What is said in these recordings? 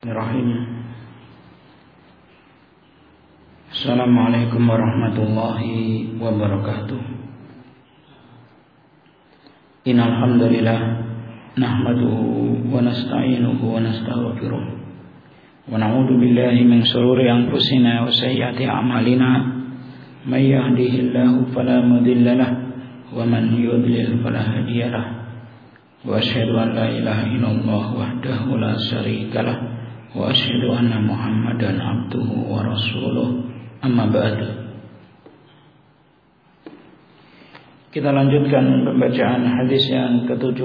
Bismillahirrahmanirrahim. Assalamualaikum warahmatullahi wabarakatuh. Innal hamdalillah nahmaduhu wa nasta'inuhu wa nastaghfiruh wa na'udzu billahi min shururi anfusina wa sayyiati a'malina may yahdihillahu fala mudilla lahu wa man yudlil fala hadiya lahu wa asyhadu an la ilaha illallah wahdahu la syarika lahu wa asyhadu anna Muhammadan abduhu wa rasuluh. Amma ba'du. Kita lanjutkan pembacaan hadis yang ke-76.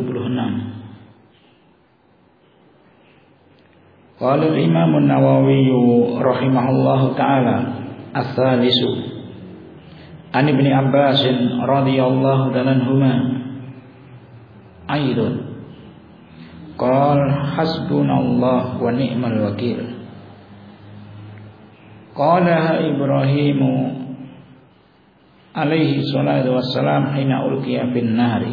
Qala al-Imam an-Nawawi rahimahullahu taala ats-tsalisu an Ibnu Abbas radhiyallahu ta'ala anhuma aidun qal hasbunallah wa ni'mal wakil. Qala Ibrahim alaihi salatu wassalam hina ulqiya fin nari.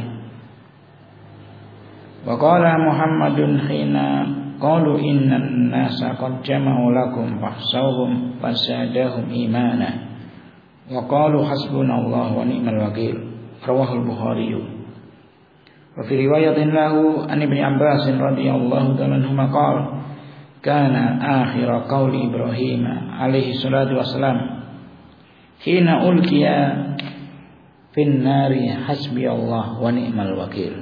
Wa qala Muhammadun hina qalu innan nasa qad jama'u lakum fahsawhum fasadahum imana. Wa qalu hasbunallah wa ni'mal wakil. Rawahul Bukhari. Wa fi riwayatin lahu an Ibnu Abbas radhiyallahu ta'ala anhuma qala kana akhir qauli Ibrahim alaihi salatu wassalam hina ulqiya fin nari hasbiyallah wa ni'mal wakil.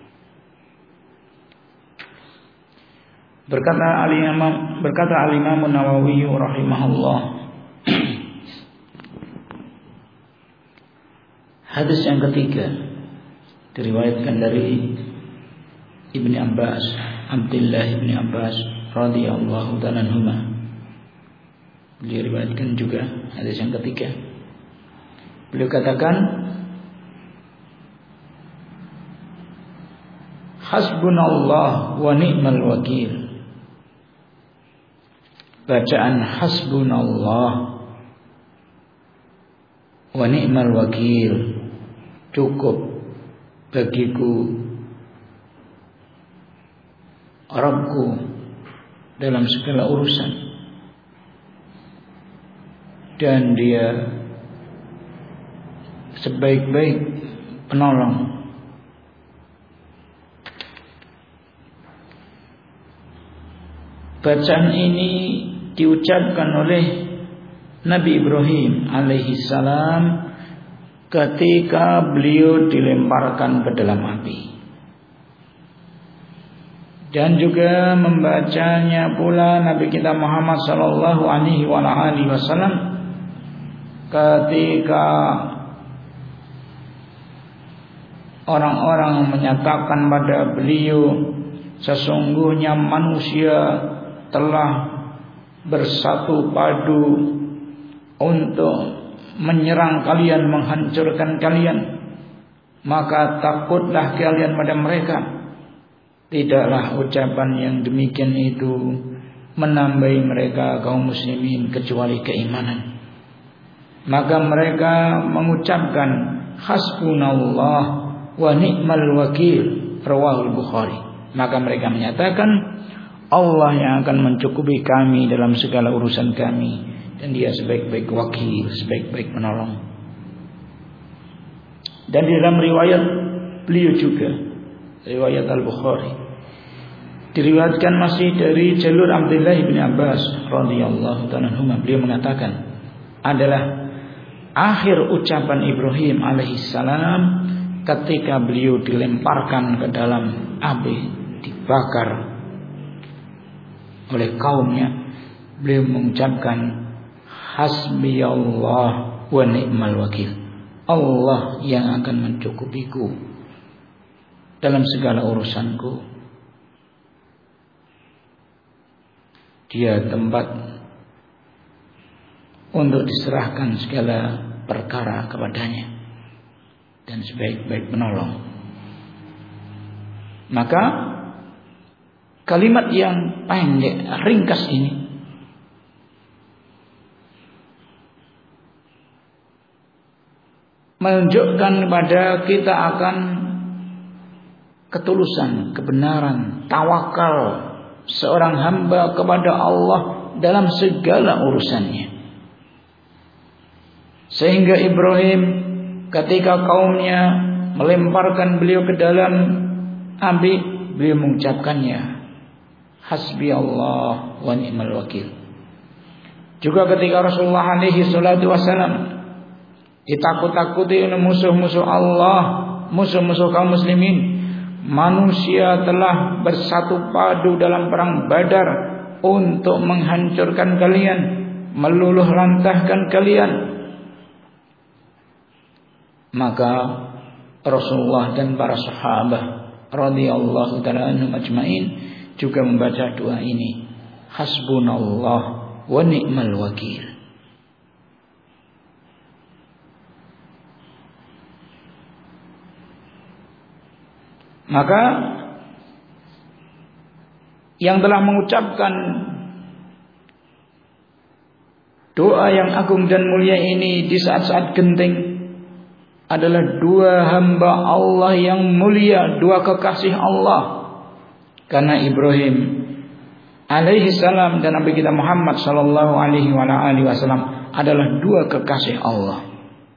Berkata al-Imam Nawawi rahimahullah, hadis yang ketiga diriwayatkan dari Ibnu Abbas, Abdullah bin Abbas radhiyallahu ta'ala anhuma. Beliau riwayatkan juga hadis yang ketiga. Beliau katakan hasbunallah wa ni'mal wakil. Bacaan hasbunallah wa ni'mal wakil cukup bagiku, Rabbku, dalam segala urusan, dan Dia sebaik-baik penolong. Bacaan ini diucapkan oleh Nabi Ibrahim alaihi salam ketika beliau dilemparkan ke dalam api, dan juga membacanya pula Nabi kita Muhammad sallallahu alaihi wasallam ketika orang-orang menyatakan pada beliau sesungguhnya manusia telah bersatu padu untuk menyerang kalian, menghancurkan kalian, maka takutlah kalian pada mereka. Tidaklah ucapan yang demikian itu menambahi mereka kaum muslimin kecuali keimanan. Maka mereka mengucapkan hasbunallah wa ni'mal wakil. Rawahul Bukhari. Maka mereka menyatakan Allah yang akan mencukupi kami dalam segala urusan kami, dan Dia sebaik-baik wakil, sebaik-baik penolong. Dan di dalam riwayat beliau juga, riwayat Al-Bukhari, diriwayatkan masih dari jalur Abdullah bin Abbas radhiyallahu ta'ala anhu, beliau mengatakan adalah akhir ucapan Ibrahim alaihi salam ketika beliau dilemparkan ke dalam api, dibakar oleh kaumnya. Beliau mengucapkan hasbiyallah wa ni'mal wakil. Allah yang akan mencukupiku dalam segala urusanku. Dia tempat untuk diserahkan segala perkara kepadanya, dan sebaik-baik penolong. Maka kalimat yang pendek, ringkas ini menunjukkan kepada kita akan ketulusan, kebenaran, tawakal seorang hamba kepada Allah dalam segala urusannya. Sehingga Ibrahim ketika kaumnya melemparkan beliau ke dalam api, beliau mengucapkannya, hasbi Allah wa ni'mal wakil. Juga ketika Rasulullah alaihi salatu wasallam ditakut-takuti oleh musuh-musuh Allah, musuh-musuh kaum muslimin, manusia telah bersatu padu dalam perang Badar untuk menghancurkan kalian, meluluh lantahkan kalian. Maka Rasulullah dan para sahabat radhiyallahu ta'ala anhum ajmain juga membaca doa ini, hasbunallah wa ni'mal wakil. Maka yang telah mengucapkan doa yang agung dan mulia ini di saat-saat genting adalah dua hamba Allah yang mulia, dua kekasih Allah. Karena Ibrahim alaihi salam dan Nabi kita Muhammad sallallahu alaihi wasallam adalah dua kekasih Allah.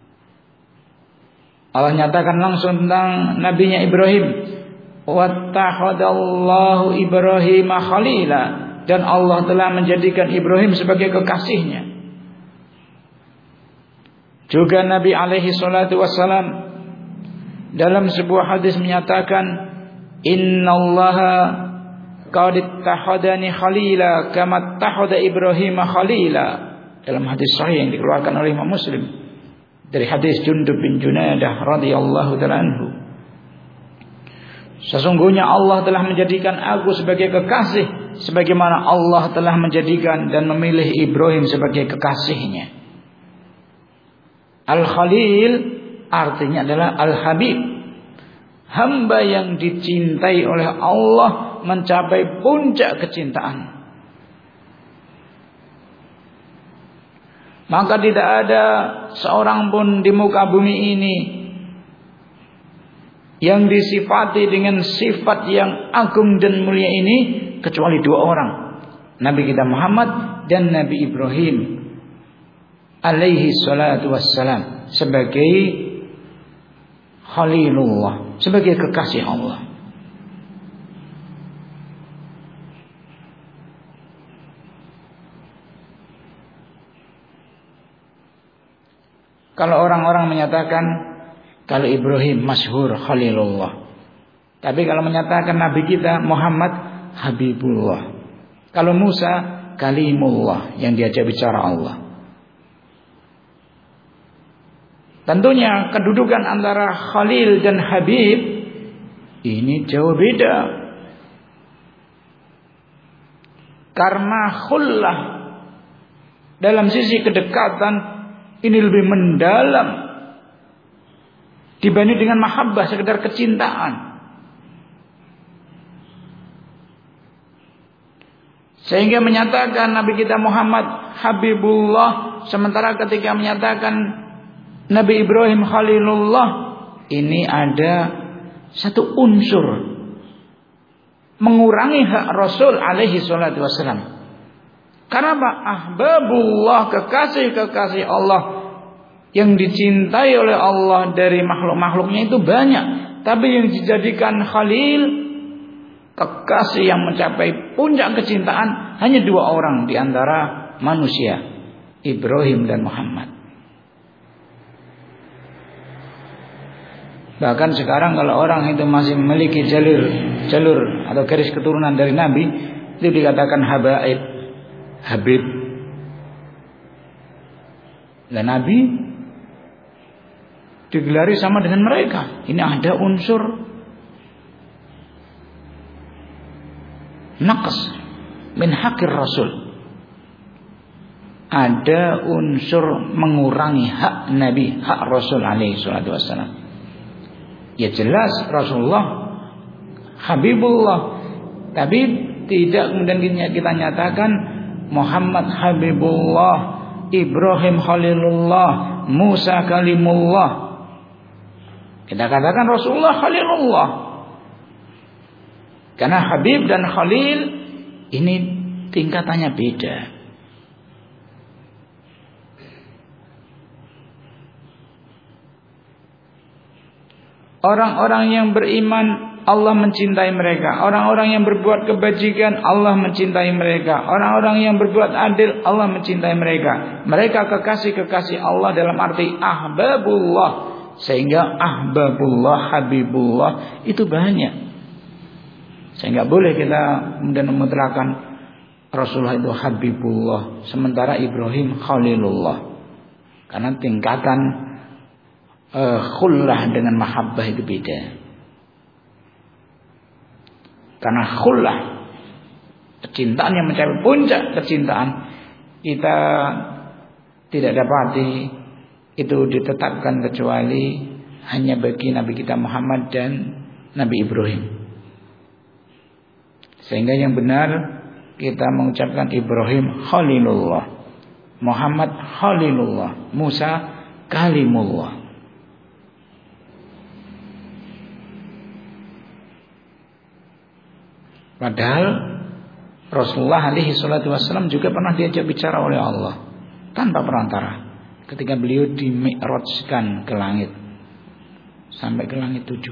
Allah nyatakan langsung tentang nabinya Ibrahim, wattakhadallahu Ibrahim khalila, dan Allah telah menjadikan Ibrahim sebagai kekasihnya. Juga Nabi alaihi salatu wassalam dalam sebuah hadis menyatakan, innallaha qad ittakhadani khalila kama ittakhadha Ibrahim khalila, dalam hadis sahih yang dikeluarkan oleh Imam Muslim dari hadis Jundub bin Junadah radhiyallahu ta'ala anhu. Sesungguhnya Allah telah menjadikan aku sebagai kekasih sebagaimana Allah telah menjadikan dan memilih Ibrahim sebagai kekasihnya. Al-Khalil artinya adalah Al-Habib, hamba yang dicintai oleh Allah mencapai puncak kecintaan. Maka tidak ada seorang pun di muka bumi ini yang disifati dengan sifat yang agung dan mulia ini kecuali dua orang, Nabi kita Muhammad dan Nabi Ibrahim alaihi salatu wassalam, sebagai Khalilullah, sebagai kekasih Allah. Kalau orang-orang menyatakan kalau Ibrahim masyhur Khalilullah, tapi kalau menyatakan Nabi kita Muhammad Habibullah, kalau Musa Kalimullah, yang diajak bicara Allah. Tentunya kedudukan antara Khalil dan Habib ini jauh beda. Karena khullah dalam sisi kedekatan ini lebih mendalam dibanding dengan mahabbah, sekedar kecintaan. Sehingga menyatakan Nabi kita Muhammad Habibullah, sementara ketika menyatakan Nabi Ibrahim Khalilullah, ini ada satu unsur mengurangi hak Rasul alaihi salatu wassalam. Karena ahbabullah, kekasih-kekasih Allah yang dicintai oleh Allah dari makhluk-makhluknya itu banyak, tapi yang dijadikan Khalil, kekasih yang mencapai puncak kecintaan, hanya dua orang di antara manusia, Ibrahim dan Muhammad. Bahkan sekarang kalau orang itu masih memiliki jalur atau garis keturunan dari Nabi, itu dikatakan habaib, Habib. Dan Nabi digelari sama dengan mereka. Ini ada unsur naqs min haqqir Rasul. Ada unsur mengurangi hak Nabi, hak Rasul alaihi salatu wassalam. Ya jelas Rasulullah Habibullah, tapi tidak kemudian kita nyatakan Muhammad Habibullah, Ibrahim Khalilullah, Musa Kalimullah. Kita katakan Rasulullah Khalilullah. Karena Habib dan Khalil Ini tingkatannya beda. Orang-orang yang beriman Allah mencintai mereka. Orang-orang yang berbuat kebajikan Allah mencintai mereka. Orang-orang yang berbuat adil Allah mencintai mereka. Mereka kekasih-kekasih Allah dalam arti ahbabullah. Sehingga ahbabullah, habibullah itu banyak. Sehingga boleh kita kemudian memutlakkan Rasulullah itu habibullah, sementara Ibrahim khalilullah. Karena tingkatan khullah dengan mahabbah itu beda. Karena khullah, kecintaan yang mencapai puncak kecintaan, kita tidak dapati itu ditetapkan kecuali hanya bagi Nabi kita Muhammad dan Nabi Ibrahim. Sehingga yang benar kita mengucapkan Ibrahim khalilullah, Muhammad khalilullah, Musa kalimullah. Padahal Rasulullah alaihi salatu wassalam juga pernah diajak bicara oleh Allah tanpa perantara ketika beliau di-mi'rajkan ke langit sampai ke langit 7.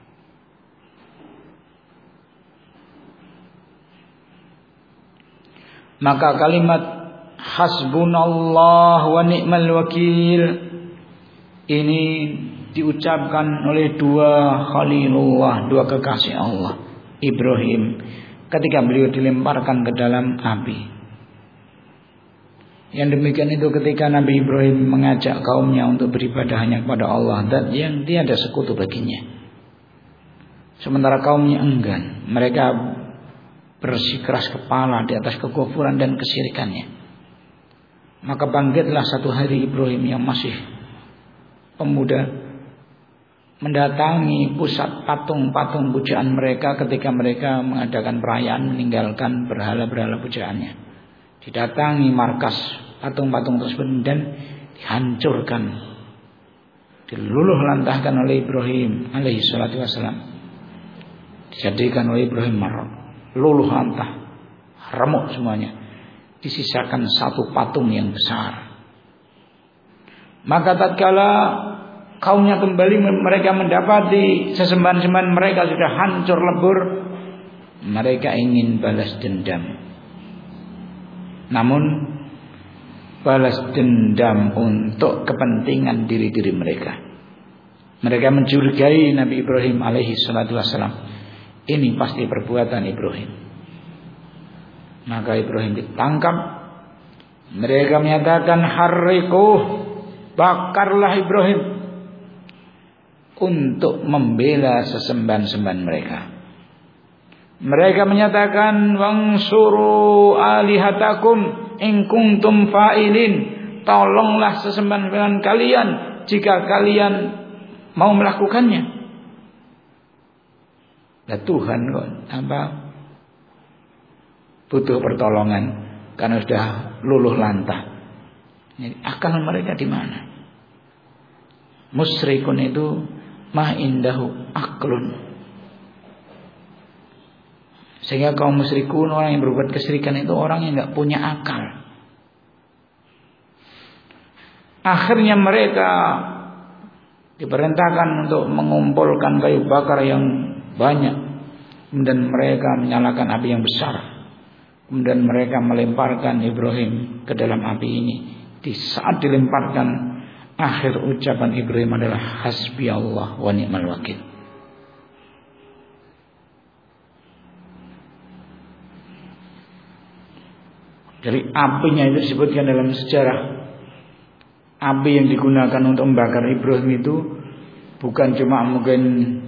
Maka kalimat hasbunallah wa ni'mal wakil ini diucapkan oleh dua khalilullah, dua kekasih Allah, Ibrahim, ketika beliau dilemparkan ke dalam api. Yang demikian itu ketika Nabi Ibrahim mengajak kaumnya untuk beribadah hanya kepada Allah dan yang tiada sekutu baginya. Sementara kaumnya enggan, mereka bersikeras kepala di atas kekufuran dan kesyirikannya. Maka bangkitlah satu hari Ibrahim yang masih pemuda mendatangi pusat patung-patung pujaan mereka ketika mereka mengadakan perayaan meninggalkan berhala-berhala pujaannya. Didatangi markas patung-patung tersebut dan dihancurkan, diluluh lantahkan oleh Ibrahim alaihi salatu wassalam. Dijadikan oleh Ibrahim luluh lantah, remuk semuanya. Disisakan satu patung yang besar. Maka tatkala kaumnya kembali, mereka mendapati sesembahan-sembahan mereka sudah hancur lebur. Mereka ingin balas dendam. Namun balas dendam untuk kepentingan diri-diri mereka. Mereka mencurigai Nabi Ibrahim alaihi salatu wassalam. Ini pasti perbuatan Ibrahim. Maka Ibrahim ditangkap. Mereka menyatakan harriquh, bakarlah Ibrahim, untuk membela sesembahan-sembahan mereka. Mereka menyatakan wansuru alihatakum in kuntum fa'ilin, tolonglah sesembahan-sembahan kalian jika kalian mau melakukannya. Nah, Tuhan kok butuh pertolongan karena sudah luluh lantah. Jadi, akal mereka di mana? Musyrikun itu ma indahu aklun. Sehingga kaum musyrikun, orang yang berbuat kesyirikan itu orang yang enggak punya akal. Akhirnya mereka diperintahkan untuk mengumpulkan kayu bakar yang banyak. Kemudian mereka menyalakan api yang besar. Kemudian mereka melemparkan Ibrahim ke dalam api ini. Di saat dilemparkan, akhir ucapan Ibrahim adalah hasbi Allah wa ni'mal wakil. Jadi apinya itu disebutkan dalam sejarah, api yang digunakan untuk membakar Ibrahim itu bukan cuma mungkin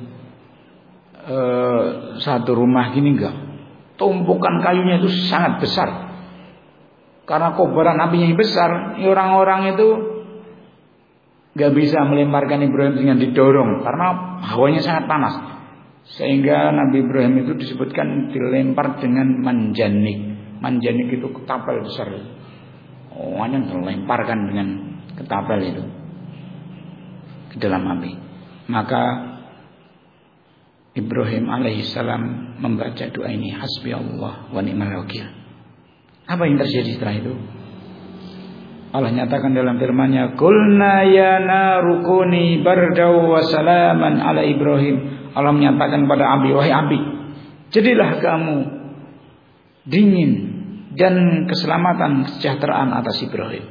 satu rumah gini, enggak. Tumpukan kayunya itu sangat besar. Karena kobaran apinya yang besar, orang-orang itu enggak bisa melemparkan Ibrahim dengan didorong karena hawanya sangat panas. Sehingga Nabi Ibrahim itu disebutkan dilempar dengan manjanik. Manjanik itu ketapel besar. Hanya dilemparkan dengan ketapel itu ke dalam api. Maka Ibrahim alaihissalam membaca doa ini, hasbi Allah wa ni'mal wakil. Apa yang terjadi setelah itu? Allah nyatakan dalam firman-Nya, "Qulna ya naru kuni bardaw wa salaman ala Ibrahim." Allah menyatakan pada api, wahai api, jadilah kamu dingin dan keselamatan, kesejahteraan atas Ibrahim.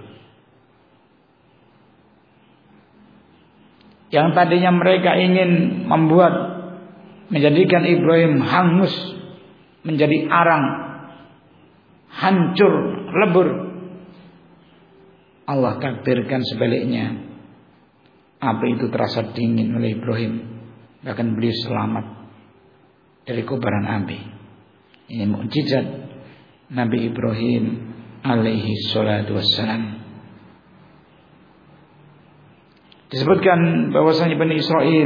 Yang tadinya mereka ingin menjadikan Ibrahim hangus, menjadi arang, hancur, lebur, Allah takdirkan sebaliknya. Api itu terasa dingin oleh Ibrahim, bahkan beliau selamat dari kobaran api. Ini mukjizat Nabi Ibrahim alaihi salatu wassalam. Disebutkan bahwasanya Bani Israel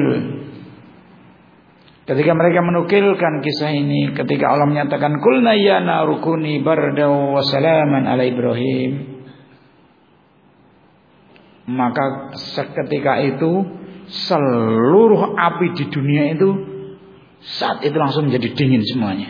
ketika mereka menukilkan kisah ini, ketika Allah menyatakan qulna ya naru kuni bardaw wa salaman ala Ibrahim, maka seketika itu seluruh api di dunia itu saat itu langsung menjadi dingin semuanya.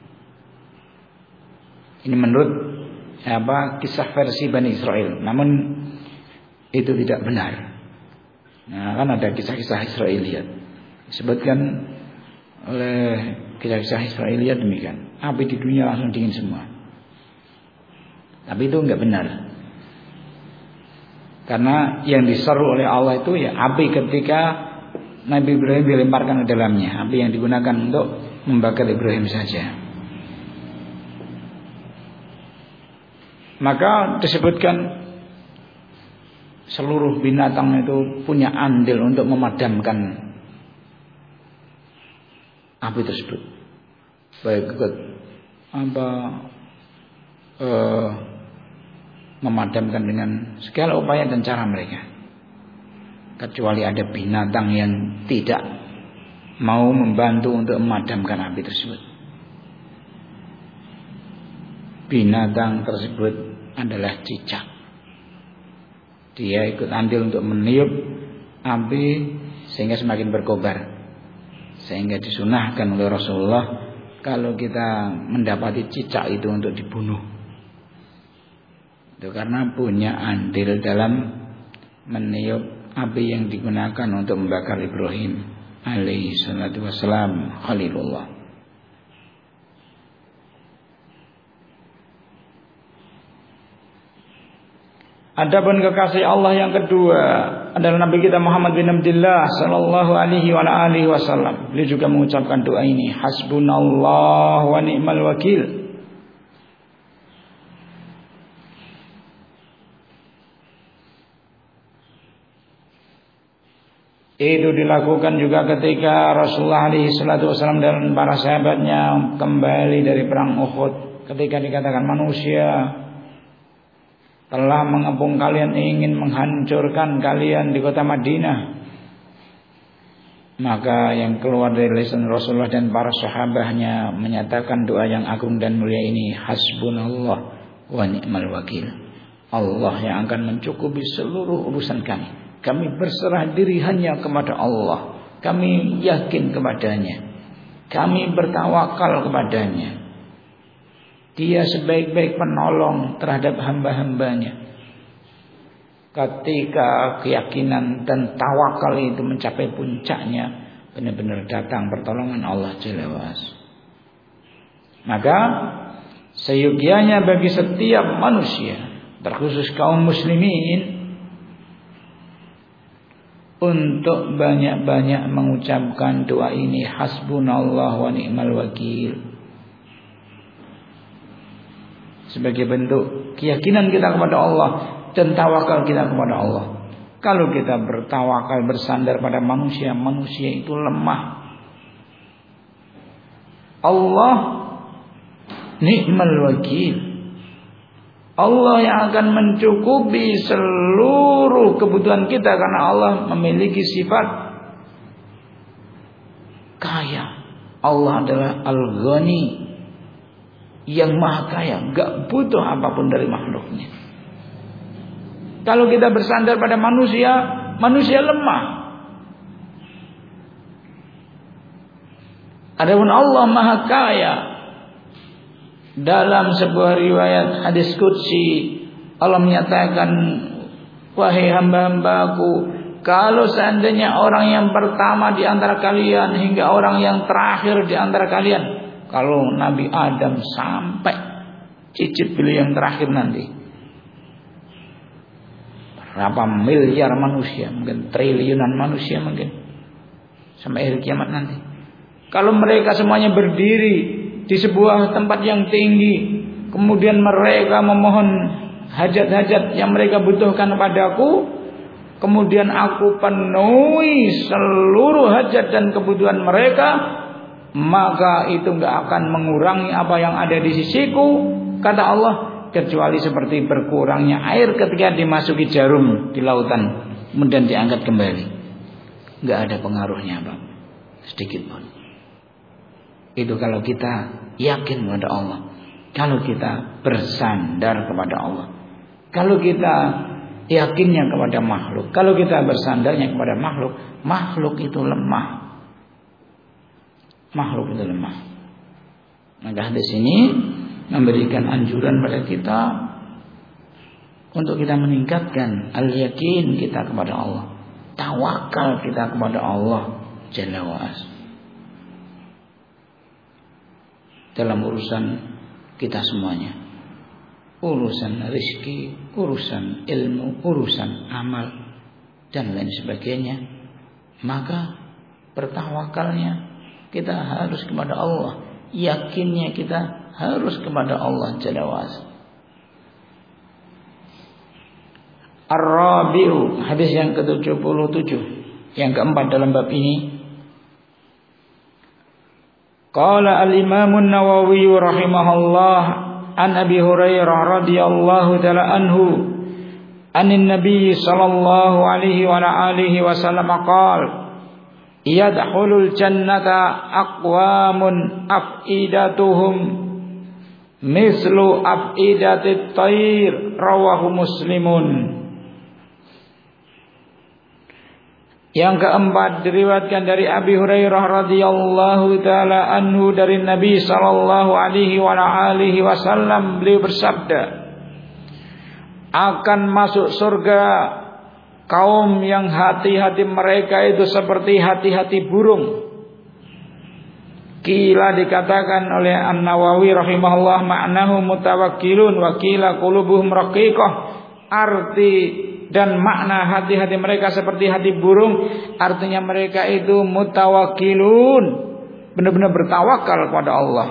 Ini menurut kisah versi Bani Israel. Namun itu tidak benar. Nah, kan ada kisah-kisah Israiliyat disebutkan oleh kisah-kisah Israiliyat demikian. Api di dunia langsung dingin semua. Tapi itu enggak benar. Karena yang diseru oleh Allah itu ya api ketika Nabi Ibrahim dilemparkan ke dalamnya. Api yang digunakan untuk membakar Ibrahim saja. Maka disebutkan seluruh binatang itu punya andil untuk memadamkan api tersebut. Baik memadamkan dengan segala upaya dan cara mereka. Kecuali ada binatang yang tidak mau membantu untuk memadamkan api tersebut. Binatang tersebut adalah cicak. Dia ikut andil untuk meniup api sehingga semakin berkobar. Sehingga disunahkan oleh Rasulullah kalau kita mendapati cicak itu untuk dibunuh. Itu karena punya andil dalam meniup api yang digunakan untuk membakar Ibrahim alaihi salatu wassalam Khalilullah. Adapun kekasih Allah yang kedua adalah Nabi kita Muhammad bin Abdullah sallallahu alaihi wa alihi wasallam. Beliau juga mengucapkan doa ini, hasbunallah wa ni'mal wakil. Itu dilakukan juga ketika Rasulullah alaihi salatu wasallam dan para sahabatnya kembali dari perang Uhud. Ketika dikatakan manusia telah mengepung kalian, ingin menghancurkan kalian di kota Madinah, maka yang keluar dari lisan Rasulullah dan para sahabatnya menyatakan doa yang agung dan mulia ini, hasbunallah wa ni'mal wakil. Allah yang akan mencukupi seluruh urusan kami. Kami berserah diri hanya kepada Allah. Kami yakin kepadanya. Kami bertawakal kepadanya. Dia sebaik-baik penolong terhadap hamba-hambanya. Ketika keyakinan dan tawakal itu mencapai puncaknya, benar-benar datang pertolongan Allah Jalla wa'ala. Maka seyogianya bagi setiap manusia, terkhusus kaum muslimin, untuk banyak-banyak mengucapkan doa ini, hasbunallah wa ni'mal wakil, sebagai bentuk keyakinan kita kepada Allah dan tawakal kita kepada Allah. Kalau kita bertawakal bersandar pada manusia, manusia itu lemah. Allah ni'mal wakil. Allah yang akan mencukupi seluruh kebutuhan kita karena Allah memiliki sifat kaya. Allah adalah Al-Ghani, yang maha kaya, gak butuh apapun dari makhluknya. Kalau kita bersandar pada manusia, manusia lemah. Adapun Allah Maha Kaya. Dalam sebuah riwayat hadis qudsi Allah menyatakan, wahai hamba-hambaku, kalau seandainya orang yang pertama di antara kalian hingga orang yang terakhir di antara kalian, kalau Nabi Adam sampai cicit beliau yang terakhir nanti, berapa miliar manusia, mungkin triliunan manusia mungkin sampai akhir kiamat nanti, kalau mereka semuanya berdiri di sebuah tempat yang tinggi, kemudian mereka memohon hajat-hajat yang mereka butuhkan padaku, kemudian aku penuhi seluruh hajat dan kebutuhan mereka, maka itu enggak akan mengurangi apa yang ada di sisiku, kata Allah, kecuali seperti berkurangnya air ketika dimasuki jarum di lautan kemudian diangkat kembali. Enggak ada pengaruhnya apa sedikit pun. Itu kalau kita yakin kepada Allah, kalau kita bersandar kepada Allah, kalau kita yakinnya kepada makhluk, kalau kita bersandarnya kepada makhluk, makhluk itu lemah. Makhluk itu lemah. Maka hadis ini memberikan anjuran pada kita untuk kita meningkatkan al-yakin kita kepada Allah, tawakal kita kepada Allah Jalla wa Azza dalam urusan kita semuanya, urusan rezeki, urusan ilmu, urusan amal dan lain sebagainya. Maka bertawakalnya kita harus kepada Allah, yakinnya kita harus kepada Allah Jalla wa Azza. Ar-Rabi'u, hadis yang ke-77, yang keempat dalam bab ini. Qala al-Imam an-Nawawi rahimahullah an Abi Hurairah radhiyallahu ta'ala anhu anin Nabi sallallahu alaihi wa alihi wasallam qala yadkhulul jannata aqwamun afidatuhum mislu afidatit tayr, rawahu Muslimun. Yang keempat diriwayatkan dari Abi Hurairah radhiyallahu taala anhu dari Nabi sallallahu alaihi wa alihi wasallam, beliau bersabda, akan masuk surga kaum yang hati-hati mereka itu seperti hati-hati burung. Kila dikatakan oleh An-Nawawi rahimahullah, ma'nahu mutawakkilun wa kila qulubuhum raqiqah. Arti dan makna hati-hati mereka seperti hati burung, artinya mereka itu mutawakkilun, benar-benar bertawakal kepada Allah.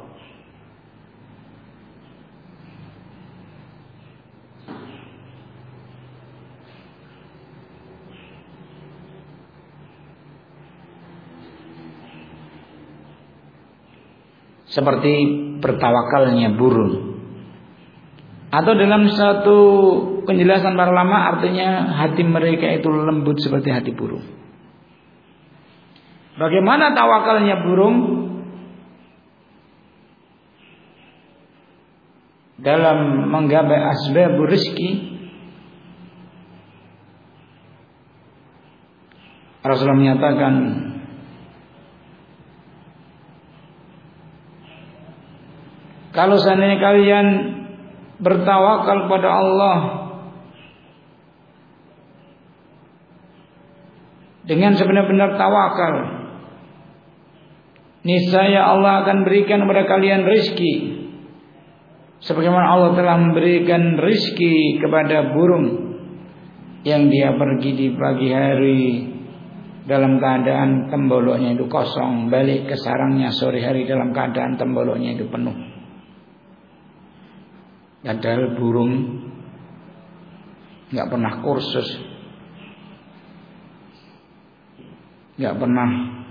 Seperti bertawakalnya burung. Atau dalam satu penjelasan para ulama artinya hati mereka itu lembut seperti hati burung. Bagaimana tawakalnya burung? Dalam menggapai asbab rezeki, Rasulullah menyatakan, kalau seandainya kalian bertawakal kepada Allah dengan sebenar-benar tawakal, niscaya Allah akan berikan kepada kalian rezeki sebagaimana Allah telah memberikan rezeki kepada burung yang dia pergi di pagi hari dalam keadaan temboloknya itu kosong, balik ke sarangnya sore hari dalam keadaan temboloknya itu penuh. Padahal burung nggak pernah kursus, nggak pernah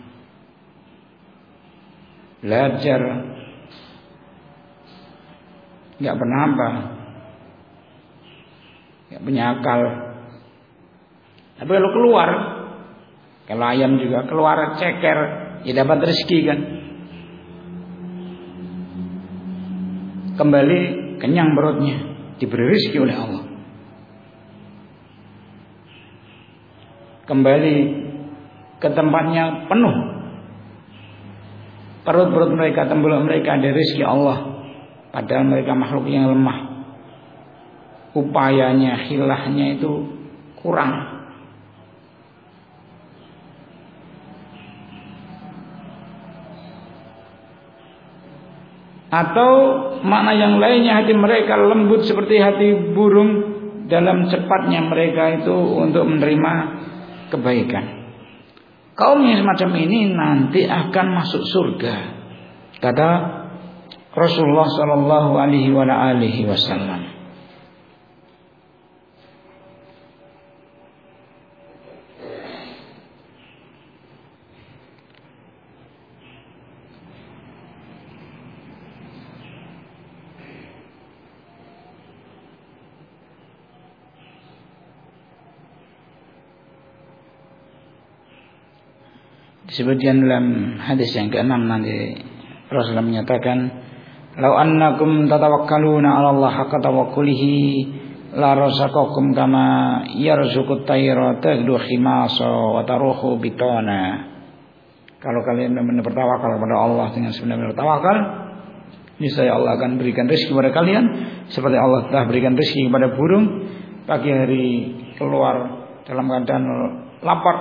belajar, nggak pernah apa, nggak punya akal. Tapi kalau keluar, kalau ayam juga keluar ceker, ya dapat rezeki kan. Kembali kenyang perutnya, diberi rezeki oleh Allah. Kembali ke tempatnya penuh, perut-perut mereka, tembelok mereka ada rezeki Allah. Padahal mereka makhluk yang lemah. Upayanya, hilahnya itu kurang. Atau makna yang lainnya, hati mereka lembut seperti hati burung, dalam cepatnya mereka itu untuk menerima kebaikan. Kaum yang semacam ini nanti akan masuk surga, kata Rasulullah sallallahu alaihi wasallam. Disebutkan dalam hadis yang ke-6 nanti Rasulullah menyatakan, "Lau annakum tatawakkaluna 'ala Allah haqqa tawakkulihi la razaqakum kama yarzuqut tayra taghdu khimasa wa taruhu bitana." Kalau kalian benar-benar bertawakal kepada Allah dengan sebenar-benar bertawakal, niscaya Allah akan berikan rezeki kepada kalian seperti Allah telah berikan rezeki kepada burung pagi hari keluar dalam keadaan lapar,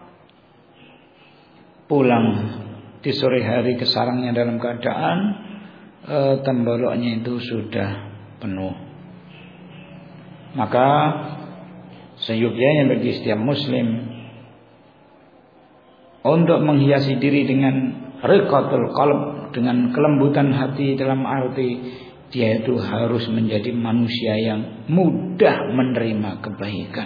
pulang di sore hari ke sarangnya dalam keadaan temboloknya itu sudah penuh. Maka seyogyanya bagi setiap muslim untuk menghiasi diri dengan riqatul qalb, dengan kelembutan hati, dalam arti dia itu harus menjadi manusia yang mudah menerima kebaikan.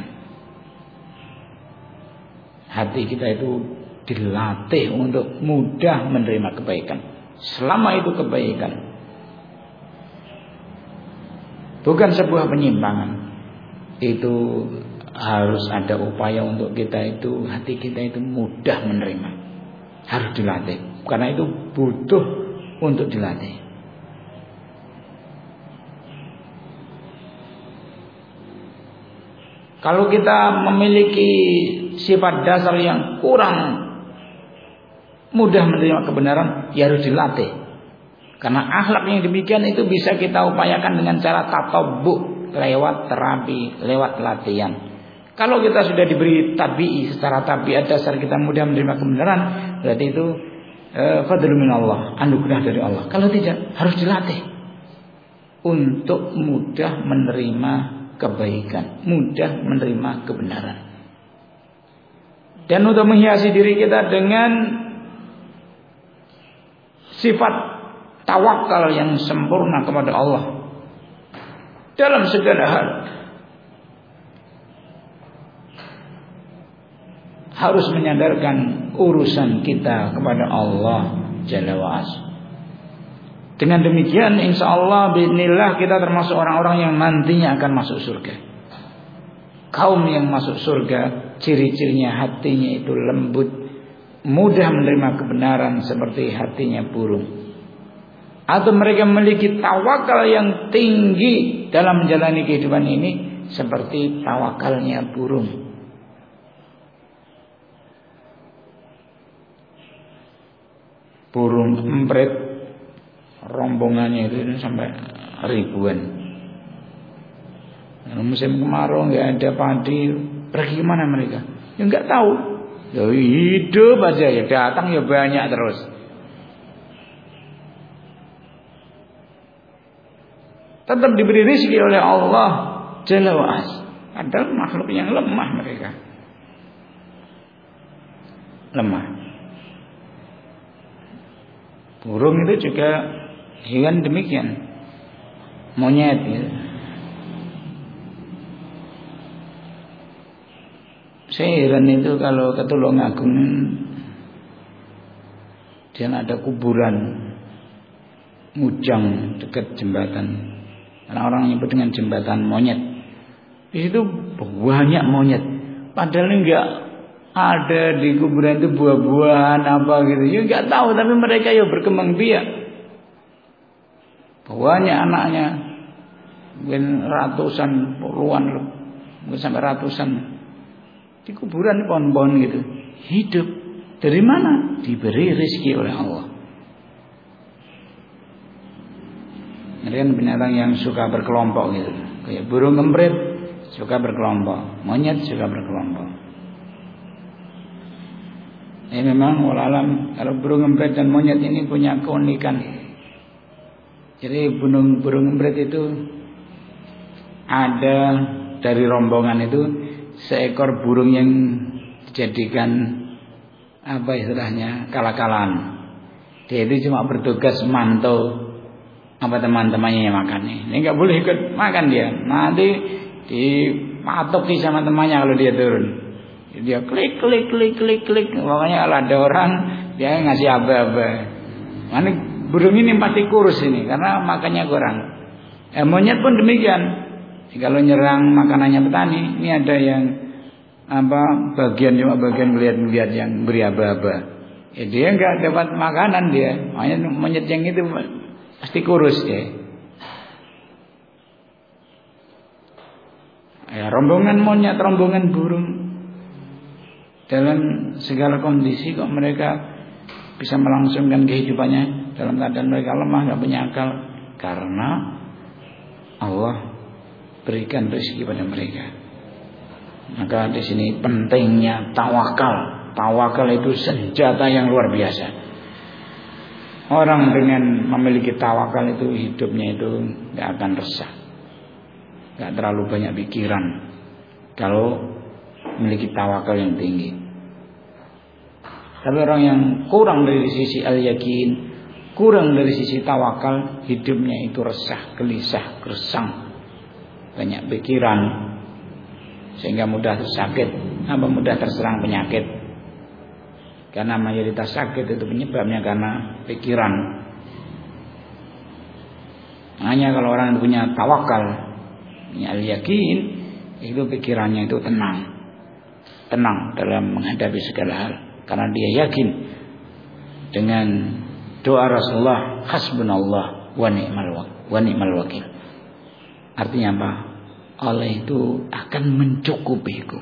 Hati kita itu dilatih untuk mudah menerima kebaikan, selama itu kebaikan bukan sebuah penyimpangan. Itu harus ada upaya untuk kita itu, hati kita itu mudah menerima, harus dilatih, karena itu butuh untuk dilatih. Kalau kita memiliki sifat dasar yang kurang mudah menerima kebenaran, ya harus dilatih. Karena akhlak yang demikian itu bisa kita upayakan dengan cara tatabbu, lewat terapi, lewat latihan. Kalau kita sudah diberi tabi'i, secara tabiat dasar kita mudah menerima kebenaran, berarti itu fadlun minallah, anugerah dari Allah. Kalau tidak, harus dilatih untuk mudah menerima kebaikan, mudah menerima kebenaran. Dan untuk menghiasi diri kita dengan sifat tawakal yang sempurna kepada Allah dalam segala hal, harus menyandarkan urusan kita kepada Allah Jalla wa'ala. Dengan demikian insyaallah bismillah kita termasuk orang-orang yang nantinya akan masuk surga. Kaum yang masuk surga ciri-cirinya hatinya itu lembut, mudah menerima kebenaran seperti hatinya burung. Atau mereka memiliki tawakal yang tinggi dalam menjalani kehidupan ini seperti tawakalnya burung. Burung emprit rombongannya itu sampai ribuan. Musim kemarau nggak ada padi, pergi kemana mereka? Ya nggak tahu. Ya hidup aja, ya datang ya banyak terus. Tetap diberi rezeki oleh Allah Jalla wa'ala. Padahal makhluk yang lemah mereka. Lemah. Burung itu juga hewan demikian. Monyet gitu. Saya heran itu kalau ke Tulungagung dia ada kuburan Mujang dekat jembatan. Orang-orang nyebut dengan jembatan monyet. Di situ banyak monyet. Padahal enggak ada di kuburan itu buah-buahan apa gitu. Ya enggak tahu, tapi mereka ya berkembang biak. Banyak anaknya. Mungkin ratusan, puluhan, mungkin sampai ratusan. Di kuburan pohon-pohon gitu. Hidup. Dari mana? Diberi rezeki oleh Allah. Ada kan binatang yang suka berkelompok gitu. Kayak burung emprit suka berkelompok, monyet suka berkelompok. Memang walalam kalau burung emprit dan monyet ini punya keunikan. Jadi burung emprit itu ada dari rombongan itu seekor burung yang dijadikan apa istilahnya kalak-kalan. Dia itu cuma bertugas mantau apa teman-temannya yang makan. Ini nggak boleh ikut makan dia. Nanti dipatoki sama temannya kalau dia turun. Dia klik. Pokoknya kalau ada orang dia ngasih aba-aba. Mana burung ini pasti kurus ini karena makannya kurang. Monyet pun demikian. Kalau nyerang makanannya petani, ini ada yang bagian ngeliat yang beri aba-aba. Dia nggak dapat makanan dia. Makanya monyet yang itu pasti kurus dia. Rombongan monyet, rombongan burung dalam segala kondisi kok mereka bisa melangsungkan kehidupannya dalam keadaan mereka lemah, nggak punya akal, karena Allah berikan rezeki pada mereka. Maka di sini pentingnya tawakal. Tawakal itu senjata yang luar biasa. Orang dengan memiliki tawakal itu hidupnya itu nggak akan resah, nggak terlalu banyak pikiran. Kalau memiliki tawakal yang tinggi. Tapi orang yang kurang dari sisi al-yakin, kurang dari sisi tawakal, hidupnya itu resah, gelisah, gersang, banyak pikiran, sehingga mudah tersakit, mudah terserang penyakit. Karena mayoritas sakit itu penyebabnya karena pikiran. Hanya kalau orang yang punya tawakal, punya al-yakin, itu pikirannya itu tenang dalam menghadapi segala hal. Karena dia yakin dengan doa Rasulullah, hasbunallah wa ni'mal wakil. Artinya apa? Allah itu akan mencukupiku.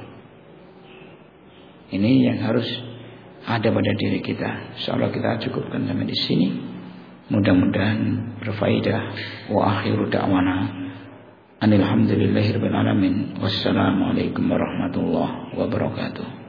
Ini yang harus ada pada diri kita. Insyaallah kita cukupkan sampai di sini. Mudah-mudahan berfaedah. Wa akhiru da'wana alhamdulillahirabbil alamin. Wassalamualaikum warahmatullahi wabarakatuh.